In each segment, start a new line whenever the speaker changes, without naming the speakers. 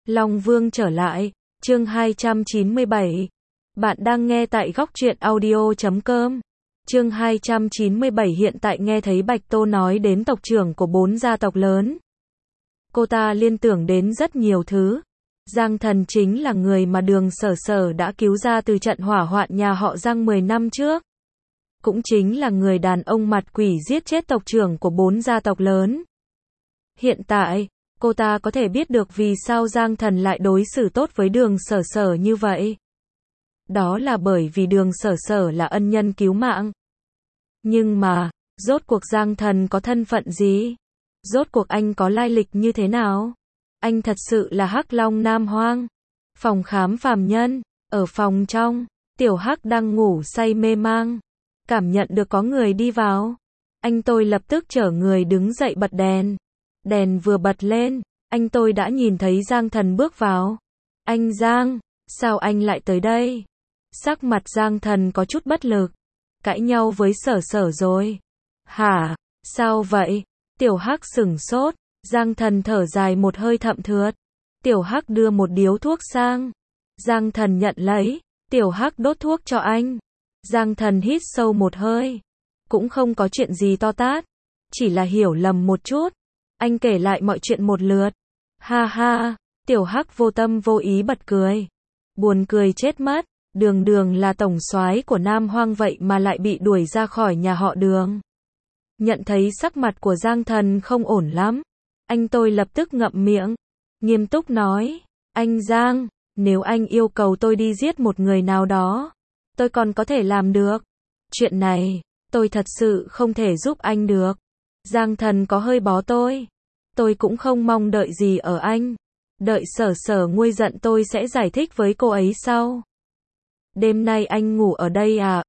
Long Vương trở lại, chương 297. Bạn đang nghe tại góc truyện audio.com. Chương 297 hiện tại nghe thấy Bạch Tô nói đến tộc trưởng của 4 gia tộc lớn. Cô ta liên tưởng đến rất nhiều thứ. Giang Thần chính là người mà Đường Sở Sở đã cứu ra từ trận hỏa hoạn nhà họ Giang 10 năm trước. Cũng chính là người đàn ông mặt quỷ giết chết tộc trưởng của 4 gia tộc lớn. Hiện tại, cô ta có thể biết được vì sao Giang Thần lại đối xử tốt với Đường Sở Sở như vậy. Đó là bởi vì Đường Sở Sở là ân nhân cứu mạng. Nhưng mà, rốt cuộc Giang Thần có thân phận gì? Rốt cuộc anh có lai lịch như thế nào? Anh thật sự là Hắc Long Nam Hoang. Phòng khám phàm nhân, ở phòng trong, Tiểu Hắc đang ngủ say mê mang. Cảm nhận được có người đi vào. Anh tôi lập tức chở người đứng dậy bật đèn. Đèn vừa bật lên, anh tôi đã nhìn thấy Giang Thần bước vào. Anh Giang, sao anh lại tới đây? Sắc mặt Giang Thần có chút bất lực. Cãi nhau với Sở Sở rồi. Hả? Sao vậy? Tiểu Hắc sửng sốt. Giang Thần thở dài một hơi thậm thượt. Tiểu Hắc đưa một điếu thuốc sang. Giang Thần nhận lấy. Tiểu Hắc đốt thuốc cho anh. Giang Thần hít sâu một hơi. Cũng không có chuyện gì to tát. Chỉ là hiểu lầm một chút. Anh kể lại mọi chuyện một lượt. Ha ha, Tiểu Hắc vô tâm vô ý bật cười. Buồn cười chết mất. Đường Đường là tổng soái của Nam Hoang vậy mà lại bị đuổi ra khỏi nhà họ Đường. Nhận thấy sắc mặt của Giang Thần không ổn lắm. Anh tôi lập tức ngậm miệng. Nghiêm túc nói. Anh Giang, nếu anh yêu cầu tôi đi giết một người nào đó, tôi còn có thể làm được. Chuyện này, tôi thật sự không thể giúp anh được. Giang Thần có hơi bó tôi. Tôi cũng không mong đợi gì ở anh. Đợi Sở Sở nguôi giận tôi sẽ giải thích với cô ấy sau. Đêm nay anh ngủ ở đây à?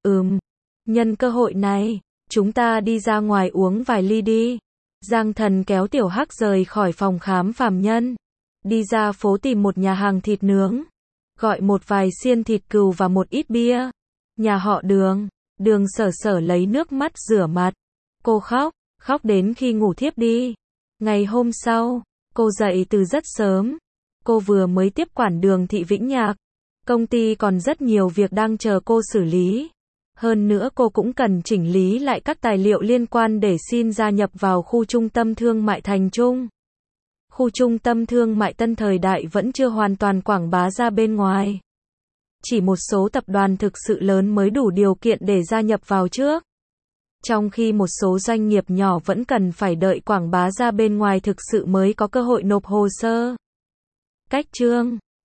Nhân cơ hội này, chúng ta đi ra ngoài uống vài ly đi. Giang Thần kéo Tiểu Hắc rời khỏi phòng khám phàm nhân. Đi ra phố tìm một nhà hàng thịt nướng. Gọi một vài xiên thịt cừu và một ít bia. Nhà họ Đường. Đường Sở Sở lấy nước mắt rửa mặt. Cô khóc đến khi ngủ thiếp đi. Ngày hôm sau, cô dậy từ rất sớm. Cô vừa mới tiếp quản Đường Thị Vĩnh Nhạc. Công ty còn rất nhiều việc đang chờ cô xử lý. Hơn nữa cô cũng cần chỉnh lý lại các tài liệu liên quan để xin gia nhập vào khu trung tâm thương mại Thành Trung. Khu trung tâm thương mại Tân Thời Đại vẫn chưa hoàn toàn quảng bá ra bên ngoài. Chỉ một số tập đoàn thực sự lớn mới đủ điều kiện để gia nhập vào trước. Trong khi một số doanh nghiệp nhỏ vẫn cần phải đợi quảng bá ra bên ngoài thực sự mới có cơ hội nộp hồ sơ. Cách chương